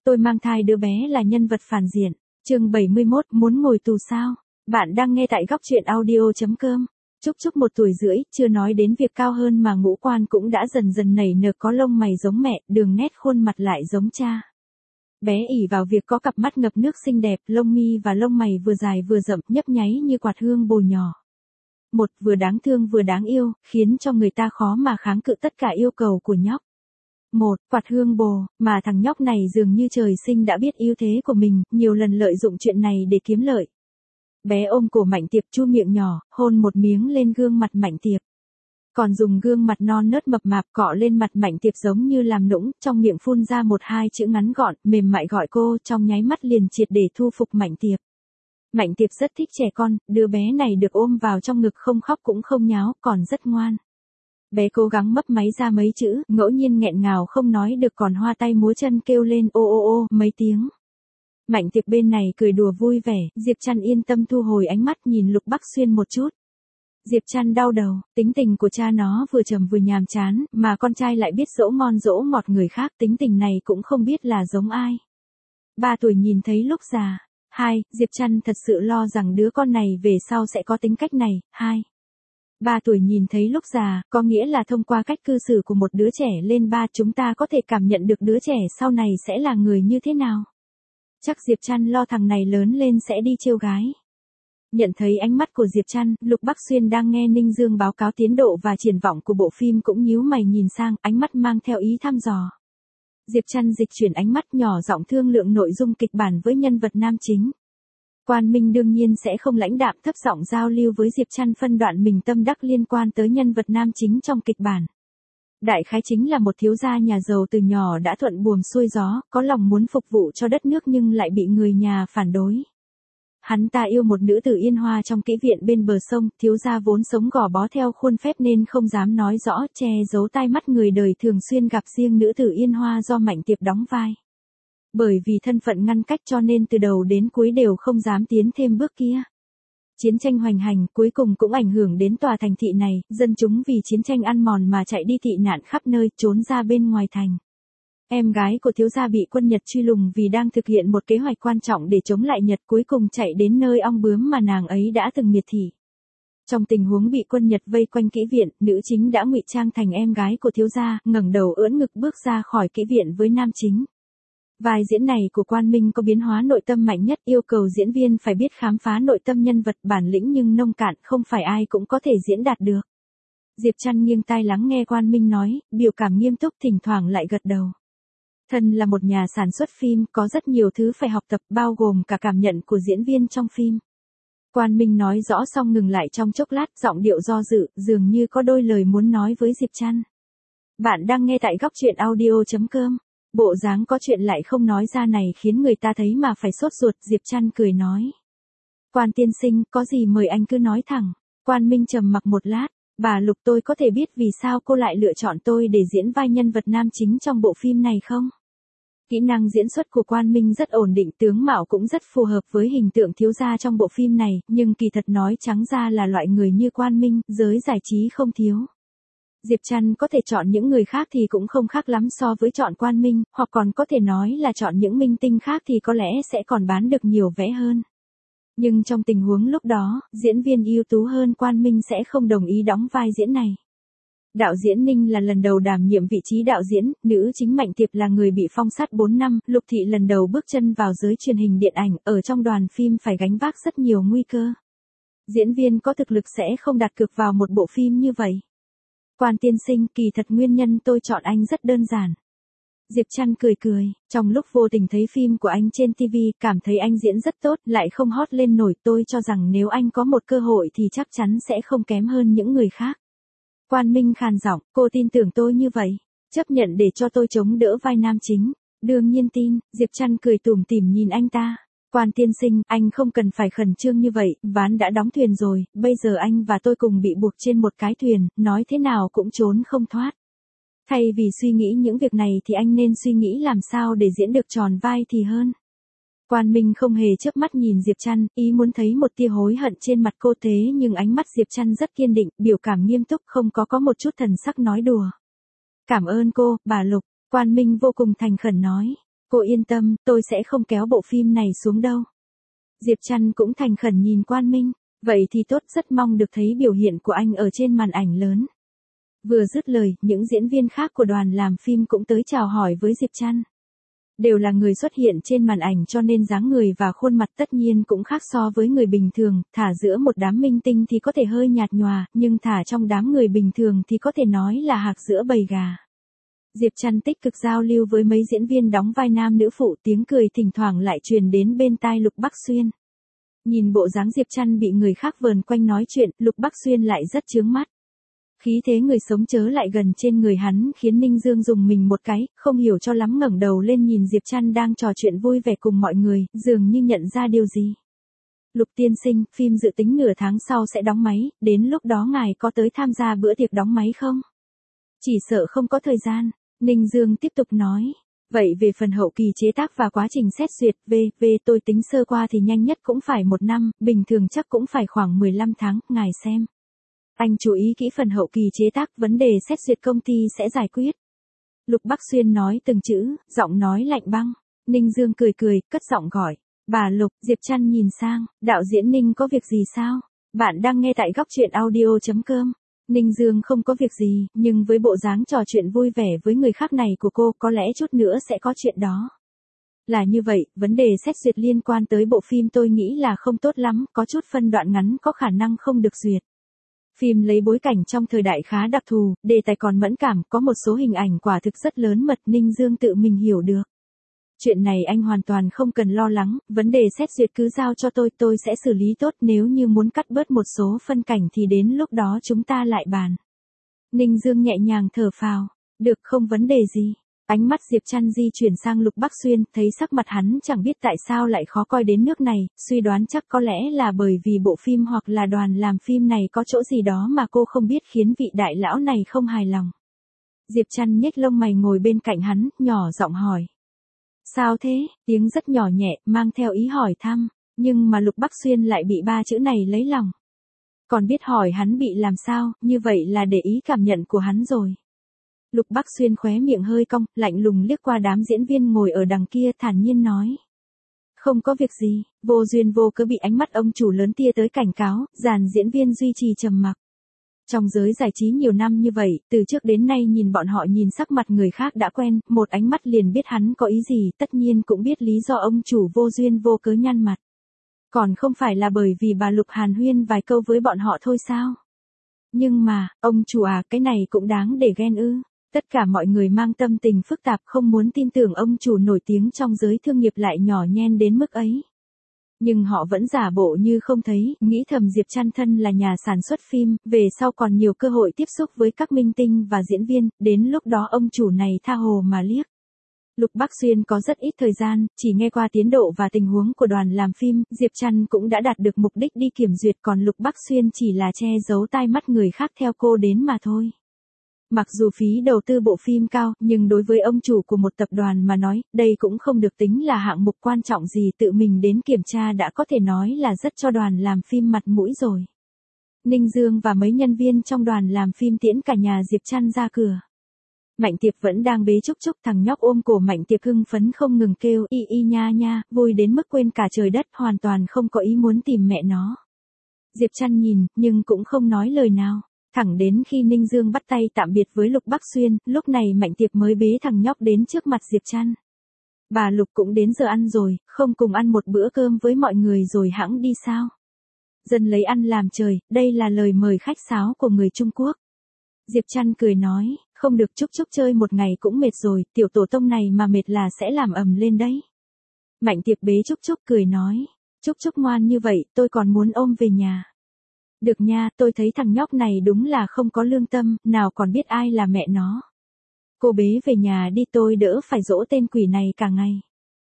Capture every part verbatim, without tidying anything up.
Tôi mang thai đứa bé là nhân vật phản diện. Chương bảy mươi mốt, muốn ngồi tù sao? Bạn đang nghe tại góc truyện audio chấm com. Trúc Trúc một tuổi rưỡi, chưa nói đến việc cao hơn mà ngũ quan cũng đã dần dần nảy nở, có lông mày giống mẹ, đường nét khuôn mặt lại giống cha. Bé ỷ vào việc có cặp mắt ngập nước xinh đẹp, lông mi và lông mày vừa dài vừa rậm, nhấp nháy như quạt hương bồ nhỏ. Một, vừa đáng thương vừa đáng yêu, khiến cho người ta khó mà kháng cự tất cả yêu cầu của nhóc. Một, quạt hương bồ, mà thằng nhóc này dường như trời sinh đã biết ưu thế của mình, nhiều lần lợi dụng chuyện này để kiếm lợi. Bé ôm cổ Mạnh Tiệp, chu miệng nhỏ, hôn một miếng lên gương mặt Mạnh Tiệp. Còn dùng gương mặt non nớt mập mạp cọ lên mặt Mạnh Tiệp giống như làm nũng, trong miệng phun ra một hai chữ ngắn gọn, mềm mại gọi cô, trong nháy mắt liền triệt để thu phục Mạnh Tiệp. Mạnh Tiệp rất thích trẻ con, đứa bé này được ôm vào trong ngực không khóc cũng không nháo, còn rất ngoan. Bé cố gắng mấp máy ra mấy chữ, ngẫu nhiên nghẹn ngào không nói được còn hoa tay múa chân kêu lên ô ô ô mấy tiếng. Mạnh Tiệp bên này cười đùa vui vẻ, Diệp Trăn yên tâm thu hồi ánh mắt nhìn Lục Bắc Xuyên một chút. Diệp Trăn đau đầu, tính tình của cha nó vừa trầm vừa nhàm chán, mà con trai lại biết dỗ ngon dỗ ngọt người khác, tính tình này cũng không biết là giống ai. Ba tuổi nhìn thấy lúc già. Hai, Diệp Trăn thật sự lo rằng đứa con này về sau sẽ có tính cách này. Hai. Ba tuổi nhìn thấy lúc già, có nghĩa là thông qua cách cư xử của một đứa trẻ lên ba chúng ta có thể cảm nhận được đứa trẻ sau này sẽ là người như thế nào. Chắc Diệp Trăn lo thằng này lớn lên sẽ đi trêu gái. Nhận thấy ánh mắt của Diệp Trăn, Lục Bắc Xuyên đang nghe Ninh Dương báo cáo tiến độ và triển vọng của bộ phim cũng nhíu mày nhìn sang, ánh mắt mang theo ý thăm dò. Diệp Trăn dịch chuyển ánh mắt nhỏ giọng thương lượng nội dung kịch bản với nhân vật nam chính. Quan Minh đương nhiên sẽ không lãnh đạm, thấp giọng giao lưu với Diệp Trăn phân đoạn mình tâm đắc liên quan tới nhân vật nam chính trong kịch bản. Đại khái chính là một thiếu gia nhà giàu từ nhỏ đã thuận buồm xuôi gió, có lòng muốn phục vụ cho đất nước nhưng lại bị người nhà phản đối. Hắn ta yêu một nữ tử Yên Hoa trong kỹ viện bên bờ sông, thiếu gia vốn sống gò bó theo khuôn phép nên không dám nói rõ, che giấu tai mắt người đời thường xuyên gặp riêng nữ tử Yên Hoa do Mạnh Tiệp đóng vai. Bởi vì thân phận ngăn cách cho nên từ đầu đến cuối đều không dám tiến thêm bước kia. Chiến tranh hoành hành cuối cùng cũng ảnh hưởng đến tòa thành thị này, dân chúng vì chiến tranh ăn mòn mà chạy đi tị nạn khắp nơi, trốn ra bên ngoài thành. Em gái của thiếu gia bị quân Nhật truy lùng vì đang thực hiện một kế hoạch quan trọng để chống lại Nhật, cuối cùng chạy đến nơi ong bướm mà nàng ấy đã từng miệt thị. Trong tình huống bị quân Nhật vây quanh kỹ viện, nữ chính đã ngụy trang thành em gái của thiếu gia, ngẩng đầu ưỡn ngực bước ra khỏi kỹ viện với nam chính. Vai diễn này của Quan Minh có biến hóa nội tâm mạnh nhất, yêu cầu diễn viên phải biết khám phá nội tâm nhân vật, bản lĩnh nhưng nông cạn, không phải ai cũng có thể diễn đạt được. Diệp Trăn nghiêng tai lắng nghe Quan Minh nói, biểu cảm nghiêm túc, thỉnh thoảng lại gật đầu. Thân là một nhà sản xuất phim, có rất nhiều thứ phải học tập, bao gồm cả cảm nhận của diễn viên trong phim. Quan Minh nói rõ xong ngừng lại trong chốc lát, giọng điệu do dự, dường như có đôi lời muốn nói với Diệp Trăn. Bạn đang nghe tại góc truyện audio chấm com. Bộ dáng có chuyện lại không nói ra này khiến người ta thấy mà phải sốt ruột, Diệp Trăn cười nói. Quan tiên sinh, có gì mời anh cứ nói thẳng. Quan Minh trầm mặc một lát, bà Lục, tôi có thể biết vì sao cô lại lựa chọn tôi để diễn vai nhân vật nam chính trong bộ phim này không? Kỹ năng diễn xuất của Quan Minh rất ổn định, tướng mạo cũng rất phù hợp với hình tượng thiếu gia trong bộ phim này, nhưng kỳ thật nói trắng ra là loại người như Quan Minh, giới giải trí không thiếu. Diệp Trăn có thể chọn những người khác thì cũng không khác lắm so với chọn Quan Minh, hoặc còn có thể nói là chọn những minh tinh khác thì có lẽ sẽ còn bán được nhiều vé hơn. Nhưng trong tình huống lúc đó, diễn viên ưu tú hơn Quan Minh sẽ không đồng ý đóng vai diễn này. Đạo diễn Ninh là lần đầu đảm nhiệm vị trí đạo diễn, nữ chính Mạnh Tiệp là người bị phong sát bốn năm, Lục Thị lần đầu bước chân vào giới truyền hình điện ảnh, ở trong đoàn phim phải gánh vác rất nhiều nguy cơ. Diễn viên có thực lực sẽ không đặt cược vào một bộ phim như vậy. Quan tiên sinh, kỳ thật nguyên nhân tôi chọn anh rất đơn giản. Diệp Trăn cười cười, trong lúc vô tình thấy phim của anh trên ti vi, cảm thấy anh diễn rất tốt, lại không hot lên nổi, tôi cho rằng nếu anh có một cơ hội thì chắc chắn sẽ không kém hơn những người khác. Quan Minh khàn giọng, cô tin tưởng tôi như vậy, chấp nhận để cho tôi chống đỡ vai nam chính. Đương nhiên tin, Diệp Trăn cười tủm tỉm nhìn anh ta. Quan tiên sinh, anh không cần phải khẩn trương như vậy, ván đã đóng thuyền rồi, bây giờ anh và tôi cùng bị buộc trên một cái thuyền, nói thế nào cũng trốn không thoát. Thay vì suy nghĩ những việc này thì anh nên suy nghĩ làm sao để diễn được tròn vai thì hơn. Quan Minh không hề chớp mắt nhìn Diệp Trăn, ý muốn thấy một tia hối hận trên mặt cô, thế nhưng ánh mắt Diệp Trăn rất kiên định, biểu cảm nghiêm túc, không có có một chút thần sắc nói đùa. Cảm ơn cô, bà Lục, Quan Minh vô cùng thành khẩn nói. Cô yên tâm, tôi sẽ không kéo bộ phim này xuống đâu. Diệp Trăn cũng thành khẩn nhìn Quan Minh, vậy thì tốt, rất mong được thấy biểu hiện của anh ở trên màn ảnh lớn. Vừa dứt lời, những diễn viên khác của đoàn làm phim cũng tới chào hỏi với Diệp Trăn. Đều là người xuất hiện trên màn ảnh cho nên dáng người và khuôn mặt tất nhiên cũng khác so với người bình thường, thả giữa một đám minh tinh thì có thể hơi nhạt nhòa, nhưng thả trong đám người bình thường thì có thể nói là hạc giữa bầy gà. Diệp Trăn tích cực giao lưu với mấy diễn viên đóng vai nam nữ phụ, tiếng cười thỉnh thoảng lại truyền đến bên tai Lục Bắc Xuyên. Nhìn bộ dáng Diệp Trăn bị người khác vờn quanh nói chuyện, Lục Bắc Xuyên lại rất chướng mắt. Khí thế người sống chớ lại gần trên người hắn khiến Ninh Dương dùng mình một cái, không hiểu cho lắm ngẩng đầu lên nhìn Diệp Trăn đang trò chuyện vui vẻ cùng mọi người, dường như nhận ra điều gì. Lục tiên sinh, phim dự tính nửa tháng sau sẽ đóng máy, đến lúc đó ngài có tới tham gia bữa tiệc đóng máy không? Chỉ sợ không có thời gian, Ninh Dương tiếp tục nói. Vậy về phần hậu kỳ chế tác và quá trình xét duyệt, về, về tôi tính sơ qua thì nhanh nhất cũng phải một năm, bình thường chắc cũng phải khoảng mười lăm tháng, ngài xem. Anh chú ý kỹ phần hậu kỳ chế tác, vấn đề xét duyệt công ty sẽ giải quyết. Lục Bắc Xuyên nói từng chữ, giọng nói lạnh băng. Ninh Dương cười cười, cất giọng gọi. Bà Lục, Diệp Trăn nhìn sang, đạo diễn Ninh có việc gì sao? Bạn đang nghe tại góc truyện audio chấm com. Ninh Dương không có việc gì, nhưng với bộ dáng trò chuyện vui vẻ với người khác này của cô có lẽ chút nữa sẽ có chuyện đó. Là như vậy, vấn đề xét duyệt liên quan tới bộ phim tôi nghĩ là không tốt lắm, có chút phân đoạn ngắn có khả năng không được duyệt. Phim lấy bối cảnh trong thời đại khá đặc thù, đề tài còn mẫn cảm, có một số hình ảnh quả thực rất lớn mật, Ninh Dương tự mình hiểu được. Chuyện này anh hoàn toàn không cần lo lắng, vấn đề xét duyệt cứ giao cho tôi, tôi sẽ xử lý tốt, nếu như muốn cắt bớt một số phân cảnh thì đến lúc đó chúng ta lại bàn. Ninh Dương nhẹ nhàng thở phào, được, không vấn đề gì. Ánh mắt Diệp Trăn di chuyển sang Lục Bắc Xuyên, thấy sắc mặt hắn chẳng biết tại sao lại khó coi đến nước này, suy đoán chắc có lẽ là bởi vì bộ phim hoặc là đoàn làm phim này có chỗ gì đó mà cô không biết khiến vị đại lão này không hài lòng. Diệp Trăn nhếch lông mày ngồi bên cạnh hắn, nhỏ giọng hỏi. Sao thế? Tiếng rất nhỏ nhẹ, mang theo ý hỏi thăm, nhưng mà Lục Bắc Xuyên lại bị ba chữ này lấy lòng. Còn biết hỏi hắn bị làm sao, như vậy là để ý cảm nhận của hắn rồi. Lục Bắc Xuyên khóe miệng hơi cong, lạnh lùng liếc qua đám diễn viên ngồi ở đằng kia, thản nhiên nói. Không có việc gì, vô duyên vô cớ bị ánh mắt ông chủ lớn tia tới cảnh cáo, dàn diễn viên duy trì trầm mặc. Trong giới giải trí nhiều năm như vậy, từ trước đến nay nhìn bọn họ nhìn sắc mặt người khác đã quen, một ánh mắt liền biết hắn có ý gì, tất nhiên cũng biết lý do ông chủ vô duyên vô cớ nhăn mặt. Còn không phải là bởi vì bà Lục hàn huyên vài câu với bọn họ thôi sao? Nhưng mà, ông chủ à, cái này cũng đáng để ghen ư. Tất cả mọi người mang tâm tình phức tạp không muốn tin tưởng ông chủ nổi tiếng trong giới thương nghiệp lại nhỏ nhen đến mức ấy. Nhưng họ vẫn giả bộ như không thấy, nghĩ thầm Diệp Trăn thân là nhà sản xuất phim, về sau còn nhiều cơ hội tiếp xúc với các minh tinh và diễn viên, đến lúc đó ông chủ này tha hồ mà liếc. Lục Bắc Xuyên có rất ít thời gian, chỉ nghe qua tiến độ và tình huống của đoàn làm phim, Diệp Trăn cũng đã đạt được mục đích đi kiểm duyệt, còn Lục Bắc Xuyên chỉ là che giấu tai mắt người khác theo cô đến mà thôi. Mặc dù phí đầu tư bộ phim cao, nhưng đối với ông chủ của một tập đoàn mà nói, đây cũng không được tính là hạng mục quan trọng gì, tự mình đến kiểm tra đã có thể nói là rất cho đoàn làm phim mặt mũi rồi. Ninh Dương và mấy nhân viên trong đoàn làm phim tiễn cả nhà Diệp Trăn ra cửa. Mạnh Tiệp vẫn đang bế Trúc Trúc, thằng nhóc ôm cổ Mạnh Tiệp hưng phấn không ngừng kêu y y nha nha, vui đến mức quên cả trời đất, hoàn toàn không có ý muốn tìm mẹ nó. Diệp Trăn nhìn, nhưng cũng không nói lời nào. Thẳng đến khi Ninh Dương bắt tay tạm biệt với Lục Bắc Xuyên, lúc này Mạnh Tiệp mới bế thằng nhóc đến trước mặt Diệp Trăn. Bà Lục cũng đến giờ ăn rồi, không cùng ăn một bữa cơm với mọi người rồi hẵng đi sao? Dân lấy ăn làm trời, đây là lời mời khách sáo của người Trung Quốc. Diệp Trăn cười nói, không được, Trúc Trúc chơi một ngày cũng mệt rồi, tiểu tổ tông này mà mệt là sẽ làm ầm lên đấy. Mạnh Tiệp bế Trúc Trúc cười nói, Trúc Trúc ngoan như vậy, tôi còn muốn ôm về nhà. Được nha, tôi thấy thằng nhóc này đúng là không có lương tâm, nào còn biết ai là mẹ nó. Cô bế về nhà đi, tôi đỡ phải dỗ tên quỷ này cả ngày.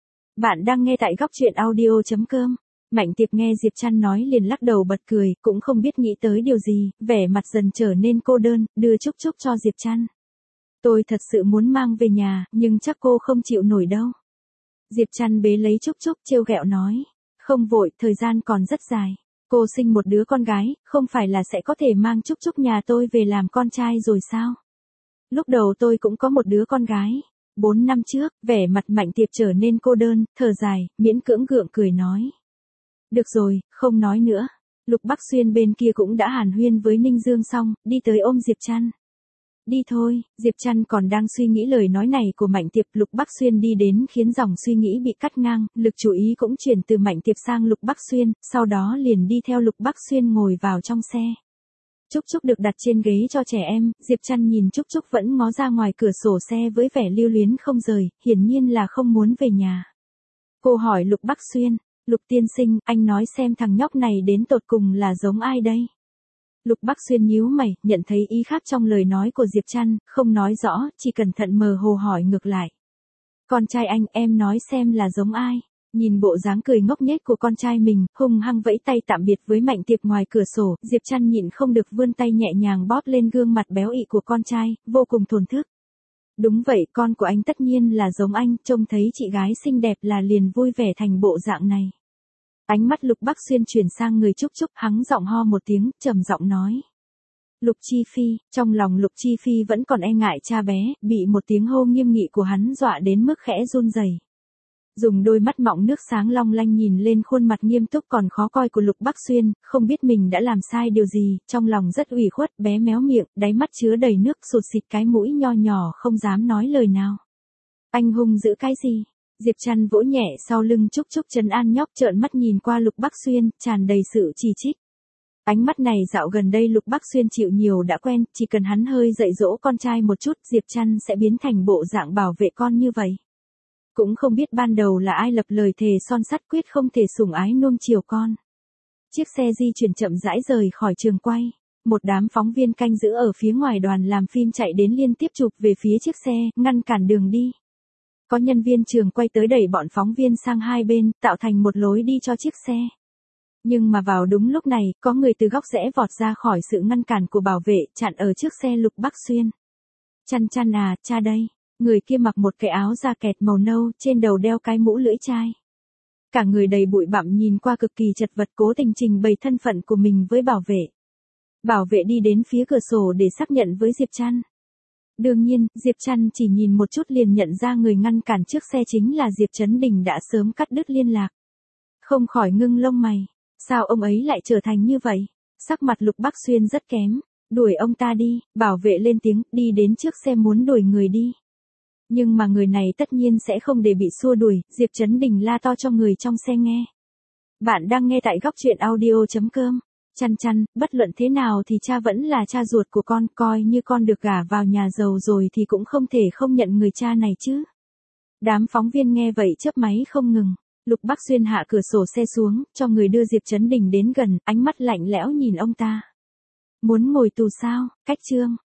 Bạn đang nghe tại góc truyện audio chấm com. Mạnh Tiệp nghe Diệp Trăn nói liền lắc đầu bật cười, cũng không biết nghĩ tới điều gì, vẻ mặt dần trở nên cô đơn, đưa Trúc Trúc cho Diệp Trăn. Tôi thật sự muốn mang về nhà, nhưng chắc cô không chịu nổi đâu. Diệp Trăn bế lấy Trúc Trúc trêu ghẹo nói, không vội, thời gian còn rất dài. Cô sinh một đứa con gái, không phải là sẽ có thể mang Trúc Trúc nhà tôi về làm con trai rồi sao? Lúc đầu tôi cũng có một đứa con gái. Bốn năm trước, vẻ mặt Mạnh Tiệp trở nên cô đơn, thở dài, miễn cưỡng gượng cười nói. Được rồi, không nói nữa. Lục Bắc Xuyên bên kia cũng đã hàn huyên với Ninh Dương xong, đi tới ôm Diệp Trăn. Đi thôi, Diệp Trăn còn đang suy nghĩ lời nói này của Mạnh Tiệp, Lục Bắc Xuyên đi đến khiến dòng suy nghĩ bị cắt ngang, lực chú ý cũng chuyển từ Mạnh Tiệp sang Lục Bắc Xuyên, sau đó liền đi theo Lục Bắc Xuyên ngồi vào trong xe. Trúc Trúc được đặt trên ghế cho trẻ em, Diệp Trăn nhìn Trúc Trúc vẫn ngó ra ngoài cửa sổ xe với vẻ lưu luyến không rời, hiển nhiên là không muốn về nhà. Cô hỏi Lục Bắc Xuyên, Lục tiên sinh, anh nói xem thằng nhóc này đến tột cùng là giống ai đây? Lục Bắc Xuyên nhíu mày, nhận thấy ý khác trong lời nói của Diệp Trăn, không nói rõ, chỉ cẩn thận mờ hồ hỏi ngược lại. Con trai anh, em nói xem là giống ai? Nhìn bộ dáng cười ngốc nghếch của con trai mình, hung hăng vẫy tay tạm biệt với Mạnh Tiệp ngoài cửa sổ, Diệp Trăn nhịn không được vươn tay nhẹ nhàng bóp lên gương mặt béo ị của con trai, vô cùng thổn thức. Đúng vậy, con của anh tất nhiên là giống anh, trông thấy chị gái xinh đẹp là liền vui vẻ thành bộ dạng này. Ánh mắt Lục Bắc Xuyên chuyển sang người Trúc Trúc, hắng giọng ho một tiếng, trầm giọng nói. Lục Chi Phi, trong lòng Lục Chi Phi vẫn còn e ngại cha bé, bị một tiếng hô nghiêm nghị của hắn dọa đến mức khẽ run rẩy. Dùng đôi mắt mọng nước sáng long lanh nhìn lên khuôn mặt nghiêm túc còn khó coi của Lục Bắc Xuyên, không biết mình đã làm sai điều gì, trong lòng rất ủy khuất, bé méo miệng, đáy mắt chứa đầy nước, sụt xịt cái mũi nho nhỏ không dám nói lời nào. Anh hung dữ cái gì? Diệp Trăn vỗ nhẹ sau lưng Trúc Trúc trấn an nhóc, trợn mắt nhìn qua Lục Bắc Xuyên, tràn đầy sự chỉ trích. Ánh mắt này dạo gần đây Lục Bắc Xuyên chịu nhiều đã quen, chỉ cần hắn hơi dạy dỗ con trai một chút, Diệp Trăn sẽ biến thành bộ dạng bảo vệ con như vậy. Cũng không biết ban đầu là ai lập lời thề son sắt quyết không thể sủng ái nuông chiều con. Chiếc xe di chuyển chậm rãi rời khỏi trường quay. Một đám phóng viên canh giữ ở phía ngoài đoàn làm phim chạy đến liên tiếp chụp về phía chiếc xe, ngăn cản đường đi. Có nhân viên trường quay tới đẩy bọn phóng viên sang hai bên, tạo thành một lối đi cho chiếc xe. Nhưng mà vào đúng lúc này, có người từ góc rẽ vọt ra khỏi sự ngăn cản của bảo vệ, chặn ở trước xe Lục Bắc Xuyên. Chăn chăn à, cha đây. Người kia mặc một cái áo da kẹt màu nâu, trên đầu đeo cái mũ lưỡi chai. Cả người đầy bụi bặm nhìn qua cực kỳ chật vật, cố tình trình bày thân phận của mình với bảo vệ. Bảo vệ đi đến phía cửa sổ để xác nhận với Diệp Trăn. Đương nhiên, Diệp Trăn chỉ nhìn một chút liền nhận ra người ngăn cản trước xe chính là Diệp Trấn Đình đã sớm cắt đứt liên lạc. Không khỏi ngưng lông mày. Sao ông ấy lại trở thành như vậy? Sắc mặt Lục Bắc Xuyên rất kém. Đuổi ông ta đi, bảo vệ lên tiếng, đi đến trước xe muốn đuổi người đi. Nhưng mà người này tất nhiên sẽ không để bị xua đuổi, Diệp Trấn Đình la to cho người trong xe nghe. Bạn đang nghe tại góc truyện audio chấm com. Chăn chăn, bất luận thế nào thì cha vẫn là cha ruột của con, coi như con được gả vào nhà giàu rồi thì cũng không thể không nhận người cha này chứ. Đám phóng viên nghe vậy chớp máy không ngừng. Lục Bắc Xuyên hạ cửa sổ xe xuống, cho người đưa Diệp Trấn Đình đến gần, ánh mắt lạnh lẽo nhìn ông ta. Muốn ngồi tù sao? Cách chương.